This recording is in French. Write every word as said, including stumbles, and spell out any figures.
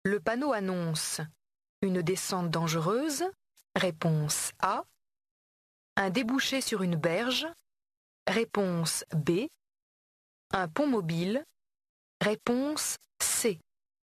Le panneau annonce une descente dangereuse, réponse A. Un débouché sur une berge, réponse B. Un pont mobile, réponse